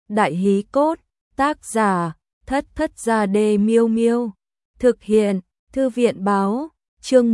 Đại hí cốt, tác giả, Thất Thất Gia Đê Miêu Miêu. Thực hiện, Thư viện báo, chương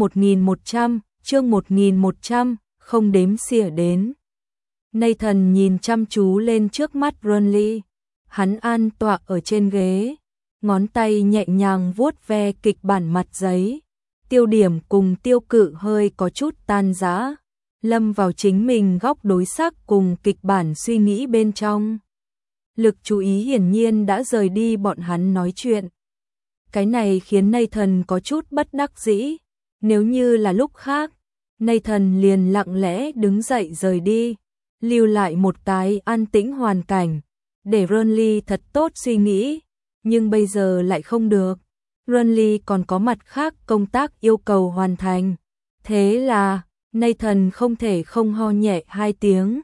1100, không đếm xỉa đến. Nathan nhìn chăm chú lên trước mắt Ronly. Hắn an tọa ở trên ghế, ngón tay nhẹ nhàng vuốt ve kịch bản mặt giấy. Tiêu điểm cùng tiêu cự hơi có chút tan rã, lâm vào chính mình góc đối sắc cùng kịch bản suy nghĩ bên trong. Lực chú ý hiển nhiên đã rời đi bọn hắn nói chuyện. Cái này khiến Nathan có chút bất đắc dĩ. Nếu như là lúc khác, Nathan liền lặng lẽ đứng dậy rời đi, lưu lại một cái an tĩnh hoàn cảnh, để Ronly thật tốt suy nghĩ. Nhưng bây giờ lại không được. Ronly còn có mặt khác công tác yêu cầu hoàn thành. Thế là, Nathan không thể không ho nhẹ 2 tiếng.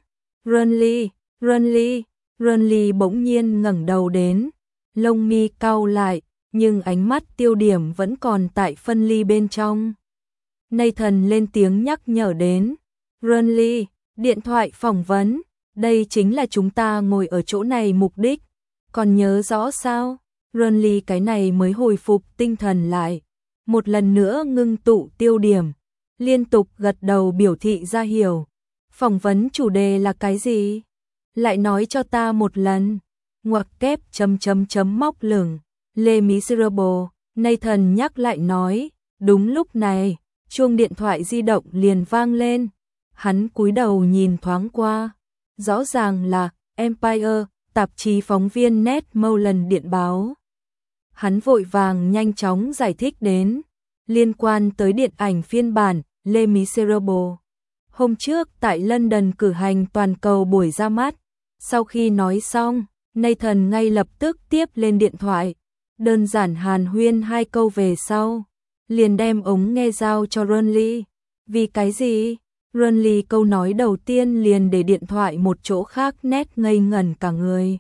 Ronly bỗng nhiên ngẩng đầu đến, lông mi cau lại, nhưng ánh mắt tiêu điểm vẫn còn tại phân ly bên trong. Nathan lên tiếng nhắc nhở đến, Ronly, điện thoại phỏng vấn, đây chính là chúng ta ngồi ở chỗ này mục đích, còn nhớ rõ sao? Ronly cái này mới hồi phục tinh thần lại, một lần nữa ngưng tụ tiêu điểm, liên tục gật đầu biểu thị ra hiểu. Phỏng vấn chủ đề là cái gì? Lại nói cho ta một lần. Ngoặc kép móc lửng, Les Miserables. Nathan nhắc lại nói. Đúng lúc này, chuông điện thoại di động liền vang lên. Hắn cúi đầu nhìn thoáng qua. Rõ ràng là Empire, tạp chí phóng viên Ned Molan điện báo. Hắn vội vàng nhanh chóng giải thích đến, liên quan tới điện ảnh phiên bản Les Miserables. Hôm trước tại London cử hành toàn cầu buổi ra mắt. Sau khi nói xong, Nathan ngay lập tức tiếp lên điện thoại, đơn giản hàn huyên 2 câu về sau, liền đem ống nghe giao cho Ronly. Vì cái gì? Ronly câu nói đầu tiên liền để điện thoại một chỗ khác nét ngây ngẩn cả người.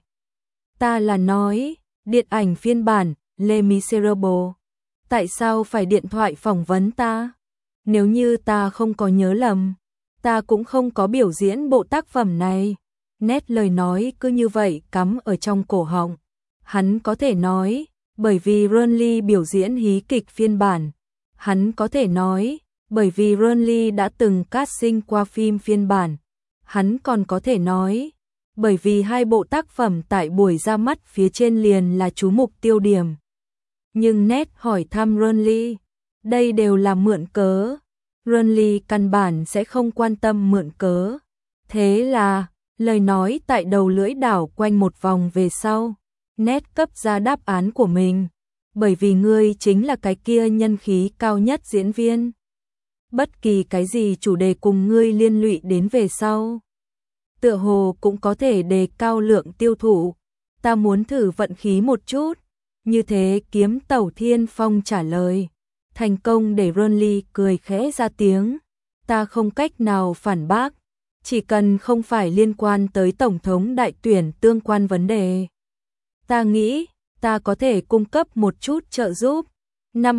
Ta là nói, điện ảnh phiên bản Les Miserables. Tại sao phải điện thoại phỏng vấn ta? Nếu như ta không có nhớ lầm, ta cũng không có biểu diễn bộ tác phẩm này. Nét lời nói cứ như vậy cắm ở trong cổ họng. Hắn có thể nói, bởi vì Ronly biểu diễn hí kịch phiên bản. Hắn có thể nói, bởi vì Ronly đã từng casting qua phim phiên bản. Hắn còn có thể nói, bởi vì 2 bộ tác phẩm tại buổi ra mắt phía trên liền là chú mục tiêu điểm. Nhưng Nét hỏi thăm Ronly, đây đều là mượn cớ. Ronly căn bản sẽ không quan tâm mượn cớ. Thế là, lời nói tại đầu lưỡi đảo quanh một vòng về sau, Nét cấp ra đáp án của mình. Bởi vì ngươi chính là cái kia nhân khí cao nhất diễn viên. Bất kỳ cái gì chủ đề cùng ngươi liên lụy đến về sau, tựa hồ cũng có thể đề cao lượng tiêu thụ. Ta muốn thử vận khí một chút. Như thế Kiếm Tẩu Thiên Phong trả lời. Thành công để Ronly cười khẽ ra tiếng. Ta không cách nào phản bác. Chỉ cần không phải liên quan tới Tổng thống đại tuyển tương quan vấn đề. Ta nghĩ, ta có thể cung cấp một chút trợ giúp. Năm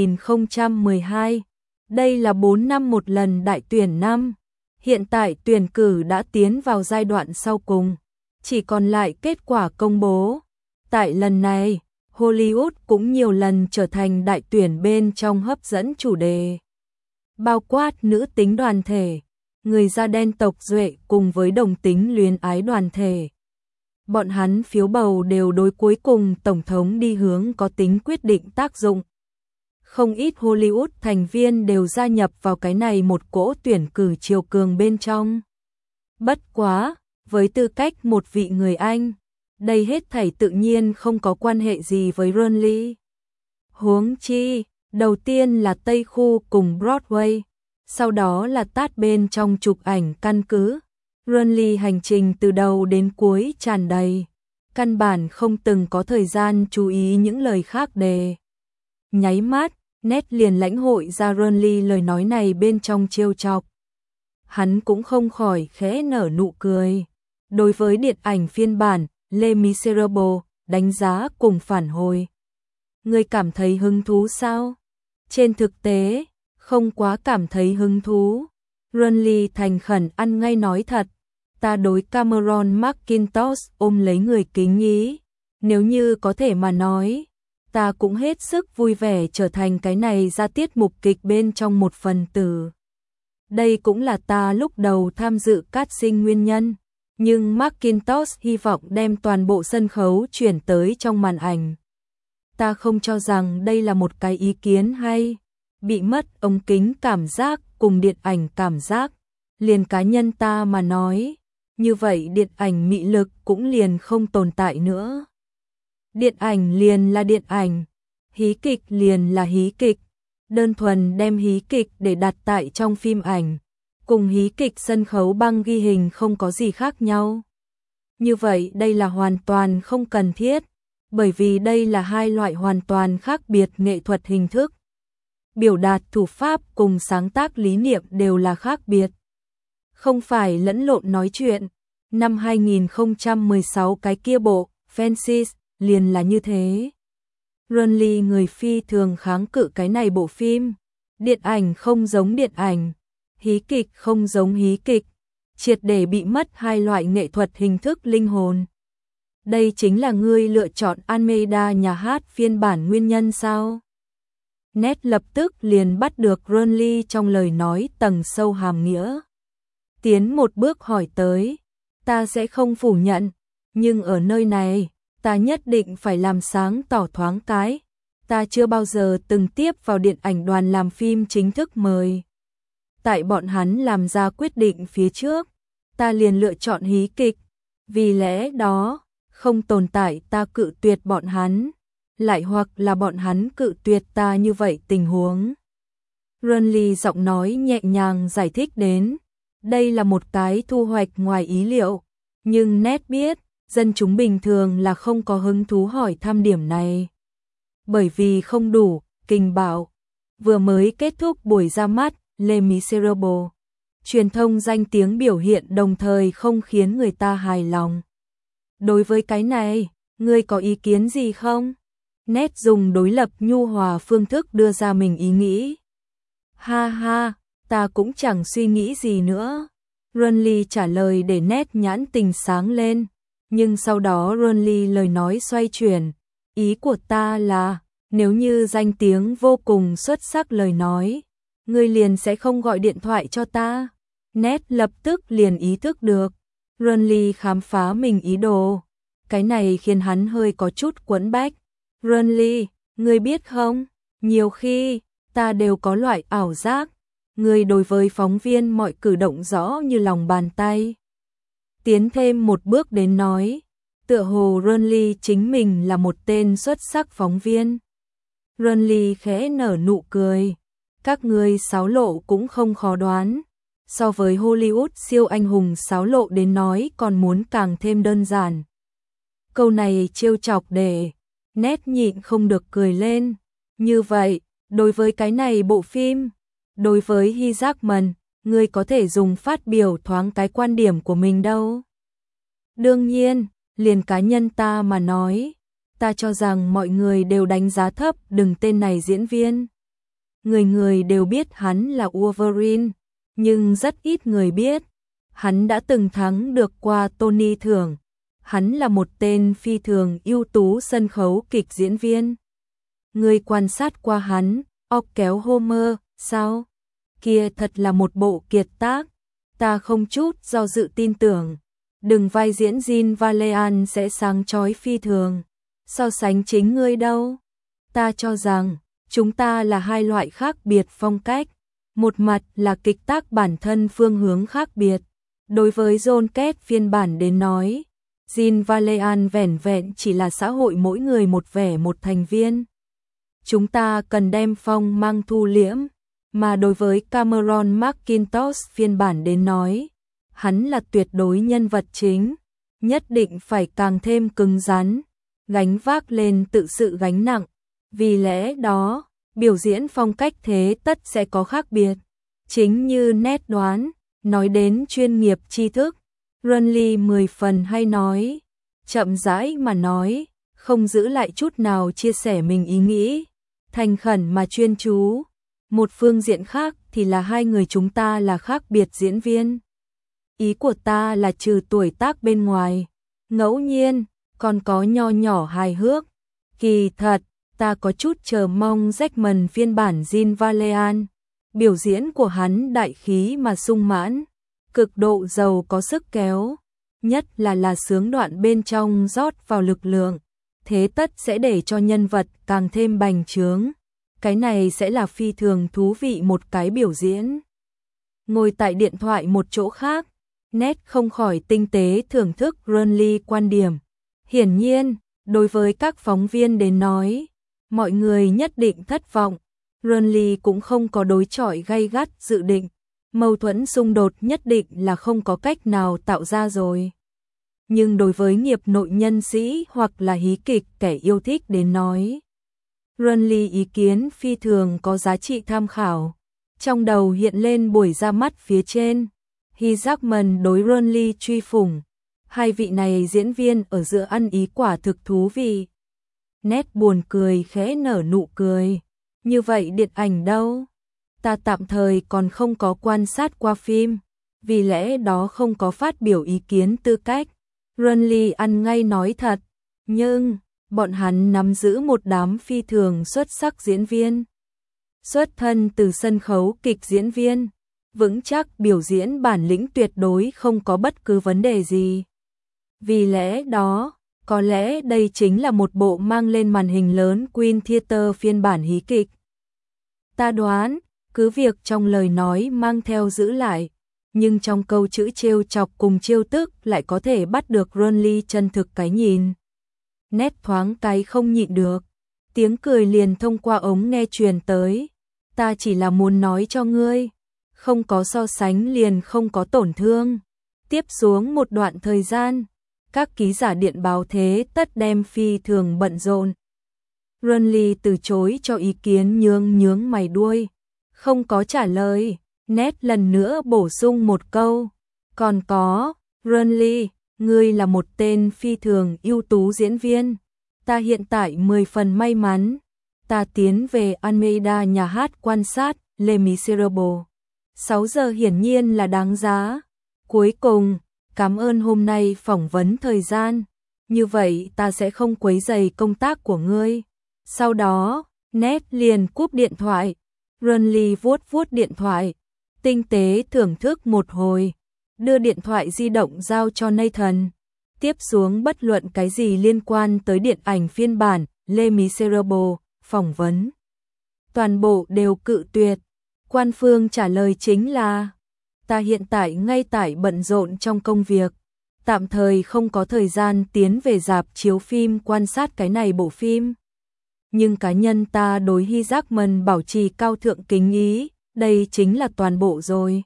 2012, đây là 4 năm một lần đại tuyển năm. Hiện tại tuyển cử đã tiến vào giai đoạn sau cùng. Chỉ còn lại kết quả công bố. Tại lần này, Hollywood cũng nhiều lần trở thành đại tuyển bên trong hấp dẫn chủ đề. Bao quát nữ tính đoàn thể, người da đen tộc duệ cùng với đồng tính luyến ái đoàn thể. Bọn hắn phiếu bầu đều đối cuối cùng Tổng thống đi hướng có tính quyết định tác dụng. Không ít Hollywood thành viên đều gia nhập vào cái này một cỗ tuyển cử triều cường bên trong. Bất quá, với tư cách một vị người Anh, đây hết thảy tự nhiên không có quan hệ gì với Ronly. Huống chi, đầu tiên là Tây Khu cùng Broadway, sau đó là tát bên trong chụp ảnh căn cứ. Ronly hành trình từ đầu đến cuối tràn đầy, căn bản không từng có thời gian chú ý những lời khác đề. Nháy mắt, Nét liền lãnh hội ra Ronly lời nói này bên trong trêu chọc. Hắn cũng không khỏi khẽ nở nụ cười. Đối với điện ảnh phiên bản Les Miserables, đánh giá cùng phản hồi. Ngươi cảm thấy hứng thú sao? Trên thực tế, không quá cảm thấy hứng thú. Ronly thành khẩn ăn ngay nói thật. Ta đối Cameron McIntosh ôm lấy người kính ý. Nếu như có thể mà nói, ta cũng hết sức vui vẻ trở thành cái này ra tiết mục kịch bên trong một phần tử. Đây cũng là ta lúc đầu tham dự casting nguyên nhân, nhưng McIntosh hy vọng đem toàn bộ sân khấu chuyển tới trong màn ảnh. Ta không cho rằng đây là một cái ý kiến hay, bị mất ống kính cảm giác cùng điện ảnh cảm giác, liền cá nhân ta mà nói, như vậy điện ảnh mị lực cũng liền không tồn tại nữa. Điện ảnh liền là điện ảnh, hí kịch liền là hí kịch, đơn thuần đem hí kịch để đặt tại trong phim ảnh, cùng hí kịch sân khấu băng ghi hình không có gì khác nhau. Như vậy đây là hoàn toàn không cần thiết, bởi vì đây là hai loại hoàn toàn khác biệt nghệ thuật hình thức. Biểu đạt thủ pháp cùng sáng tác lý niệm đều là khác biệt. Không phải lẫn lộn nói chuyện. Năm 2016 cái kia bộ, Fences, liền là như thế. Runley người phi thường kháng cự cái này bộ phim. Điện ảnh không giống điện ảnh, hí kịch không giống hí kịch, triệt để bị mất hai loại nghệ thuật hình thức linh hồn. Đây chính là ngươi lựa chọn Almeida nhà hát phiên bản nguyên nhân sao? Ned lập tức liền bắt được Runley trong lời nói tầng sâu hàm nghĩa. Tiến một bước hỏi tới, ta sẽ không phủ nhận, nhưng ở nơi này, ta nhất định phải làm sáng tỏ thoáng cái. Ta chưa bao giờ từng tiếp vào điện ảnh đoàn làm phim chính thức mời. Tại bọn hắn làm ra quyết định phía trước, ta liền lựa chọn hí kịch. Vì lẽ đó, không tồn tại ta cự tuyệt bọn hắn, lại hoặc là bọn hắn cự tuyệt ta như vậy tình huống. Runley giọng nói nhẹ nhàng giải thích đến, đây là một cái thu hoạch ngoài ý liệu, nhưng Ned biết, dân chúng bình thường là không có hứng thú hỏi thăm điểm này. Bởi vì không đủ, kinh bảo. Vừa mới kết thúc buổi ra mắt, Les Miserables. Truyền thông danh tiếng biểu hiện đồng thời không khiến người ta hài lòng. Đối với cái này, ngươi có ý kiến gì không? Ned dùng đối lập nhu hòa phương thức đưa ra mình ý nghĩ. Ha ha, ta cũng chẳng suy nghĩ gì nữa. Runley trả lời để Ned nhãn tình sáng lên. Nhưng sau đó Runley lời nói xoay chuyển. Ý của ta là, nếu như danh tiếng vô cùng xuất sắc lời nói, ngươi liền sẽ không gọi điện thoại cho ta. Ned lập tức liền ý thức được. Runley khám phá mình ý đồ. Cái này khiến hắn hơi có chút quẫn bách. Runley, ngươi biết không? Nhiều khi, ta đều có loại ảo giác. Ngươi đối với phóng viên mọi cử động rõ như lòng bàn tay. Tiến thêm một bước đến nói, tựa hồ Runley chính mình là một tên xuất sắc phóng viên. Runley khẽ nở nụ cười. Các ngươi xáo lộ cũng không khó đoán. So với Hollywood siêu anh hùng xáo lộ đến nói còn muốn càng thêm đơn giản. Câu này trêu chọc để Ned nhịn không được cười lên. Như vậy, đối với cái này bộ phim, đối với Hugh Jackman, ngươi có thể dùng phát biểu thoáng cái quan điểm của mình đâu. Đương nhiên, liền cá nhân ta mà nói, ta cho rằng mọi người đều đánh giá thấp đừng tên này diễn viên. Người người đều biết hắn là Wolverine, nhưng rất ít người biết, hắn đã từng thắng được qua Tony thưởng. Hắn là một tên phi thường ưu tú sân khấu kịch diễn viên. Người quan sát qua hắn, kéo Homer, sao? Kia thật là một bộ kiệt tác. Ta không chút do dự tin tưởng. Đừng vai diễn Jean Valjean sẽ sáng chói phi thường. So sánh chính ngươi đâu. Ta cho rằng, chúng ta là hai loại khác biệt phong cách. Một mặt là kịch tác bản thân phương hướng khác biệt. Đối với John Kết phiên bản đến nói, Jean Valjean vẻn vẹn chỉ là xã hội mỗi người một vẻ một thành viên. Chúng ta cần đem phong mang thu liễm, mà đối với Cameron McIntosh phiên bản đến nói, hắn là tuyệt đối nhân vật chính, nhất định phải càng thêm cứng rắn, gánh vác lên tự sự gánh nặng. Vì lẽ đó, biểu diễn phong cách thế tất sẽ có khác biệt. Chính như Ned đoán, nói đến chuyên nghiệp tri thức, Runley 10 phần hay nói, chậm rãi mà nói, không giữ lại chút nào chia sẻ mình ý nghĩ, thành khẩn mà chuyên chú. Một phương diện khác thì là hai người chúng ta là khác biệt diễn viên. ý của ta là trừ tuổi tác bên ngoài, ngẫu nhiên, còn có nho nhỏ hài hước. Kỳ thật, ta có chút chờ mong Jackman phiên bản Jean Valjean. Biểu diễn của hắn đại khí mà sung mãn, cực độ giàu có sức kéo, nhất là sướng đoạn bên trong rót vào lực lượng, thế tất sẽ để cho nhân vật càng thêm bành trướng. Cái này sẽ là phi thường thú vị một cái biểu diễn. Ngồi tại điện thoại một chỗ khác, Ned không khỏi tinh tế thưởng thức Renly quan điểm. Hiển nhiên, đối với các phóng viên đến nói, mọi người nhất định thất vọng. Renly cũng không có đối chọi gay gắt dự định, mâu thuẫn xung đột nhất định là không có cách nào tạo ra rồi. Nhưng đối với nghiệp nội nhân sĩ hoặc là hí kịch kẻ yêu thích đến nói, Renly ý kiến phi thường có giá trị tham khảo. Trong đầu hiện lên buổi ra mắt phía trên, Hugh Jackman đối Renly truy phủng, hai vị này diễn viên ở giữa ăn ý quả thực thú vị. Ned buồn cười khẽ nở nụ cười. Như vậy điện ảnh đâu? Ta tạm thời còn không có quan sát qua phim, vì lẽ đó không có phát biểu ý kiến tư cách. Renly ăn ngay nói thật, nhưng bọn hắn nắm giữ một đám phi thường xuất sắc diễn viên. Xuất thân từ sân khấu kịch diễn viên, vững chắc biểu diễn bản lĩnh tuyệt đối không có bất cứ vấn đề gì. Vì lẽ đó, có lẽ đây chính là một bộ mang lên màn hình lớn Queen Theatre phiên bản hí kịch. Ta đoán, cứ việc trong lời nói mang theo giữ lại, nhưng trong câu chữ trêu chọc cùng trêu tức lại có thể bắt được Renly chân thực cái nhìn. Ned thoáng cái không nhịn được, tiếng cười liền thông qua ống nghe truyền tới. Ta chỉ là muốn nói cho ngươi, không có so sánh liền không có tổn thương. Tiếp xuống một đoạn thời gian, các ký giả điện báo thế tất đem phi thường bận rộn. Renly từ chối cho ý kiến nhướng mày đuôi, không có trả lời. Ned lần nữa bổ sung một câu, còn có, Renly, ngươi là một tên phi thường ưu tú diễn viên. Ta hiện tại 10 phần may mắn. Ta tiến về Almeida nhà hát quan sát Les Miserables. 6 giờ hiển nhiên là đáng giá. Cuối cùng, cảm ơn hôm nay phỏng vấn thời gian. Như vậy ta sẽ không quấy rầy công tác của ngươi. Sau đó, Ned liền cúp điện thoại. Renly vuốt điện thoại, tinh tế thưởng thức một hồi, đưa điện thoại di động giao cho Nathan. Tiếp xuống bất luận cái gì liên quan tới điện ảnh phiên bản Les Miserables, phỏng vấn. Toàn bộ đều cự tuyệt. Quan phương trả lời chính là, ta hiện tại ngay tại bận rộn trong công việc, tạm thời không có thời gian tiến về rạp chiếu phim quan sát cái này bộ phim. Nhưng cá nhân ta đối Hugh Jackman bảo trì cao thượng kính ý, đây chính là toàn bộ rồi.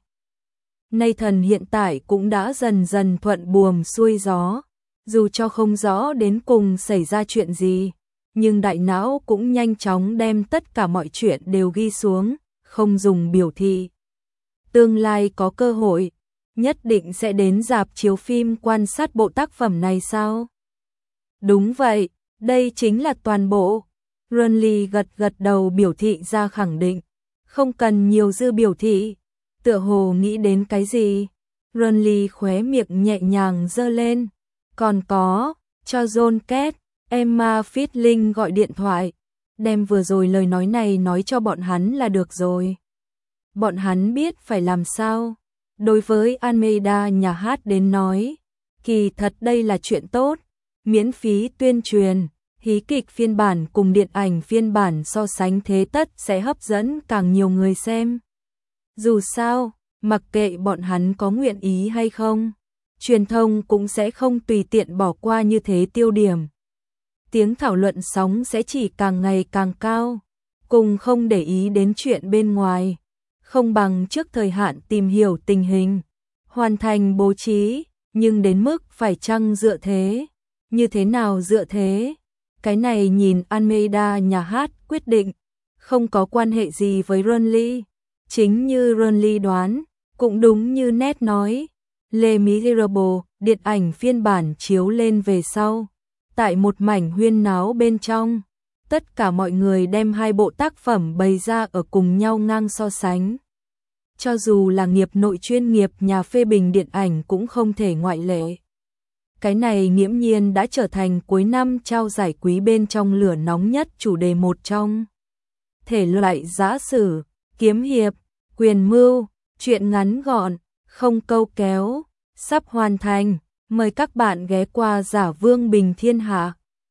Nathan hiện tại cũng đã dần dần thuận buồm xuôi gió, dù cho không rõ đến cùng xảy ra chuyện gì, nhưng đại não cũng nhanh chóng đem tất cả mọi chuyện đều ghi xuống, không dùng biểu thị. Tương lai có cơ hội, nhất định sẽ đến rạp chiếu phim quan sát bộ tác phẩm này sao? Đúng vậy, đây chính là toàn bộ. Renly gật đầu biểu thị ra khẳng định, không cần nhiều dư biểu thị. Tựa hồ nghĩ đến cái gì, Renly khóe miệng nhẹ nhàng giơ lên. Còn có, cho John Kett, Emma Fitling gọi điện thoại, đem vừa rồi lời nói này nói cho bọn hắn là được rồi. Bọn hắn biết phải làm sao. Đối với Almeida nhà hát đến nói, kỳ thật đây là chuyện tốt, miễn phí tuyên truyền, hí kịch phiên bản cùng điện ảnh phiên bản so sánh thế tất sẽ hấp dẫn càng nhiều người xem. Dù sao, mặc kệ bọn hắn có nguyện ý hay không, truyền thông cũng sẽ không tùy tiện bỏ qua như thế tiêu điểm. Tiếng thảo luận sóng sẽ chỉ càng ngày càng cao, cùng không để ý đến chuyện bên ngoài, không bằng trước thời hạn tìm hiểu tình hình, hoàn thành bố trí, nhưng đến mức phải chăng dựa thế, như thế nào dựa thế, cái này nhìn Almeida nhà hát quyết định, không có quan hệ gì với Renly. Chính như Renly đoán, cũng đúng như Ned nói, Les Miserables, điện ảnh phiên bản chiếu lên về sau. Tại một mảnh huyên náo bên trong, tất cả mọi người đem hai bộ tác phẩm bày ra ở cùng nhau ngang so sánh. cho dù là nghiệp nội chuyên nghiệp nhà phê bình điện ảnh cũng không thể ngoại lệ. Cái này nghiễm nhiên đã trở thành cuối năm trao giải quý bên trong lửa nóng nhất chủ đề một trong. Thể loại giã sử, kiếm hiệp, quyền mưu, truyện ngắn gọn, không câu kéo, sắp hoàn thành. Mời các bạn ghé qua Giả Vương Bình Thiên Hạ.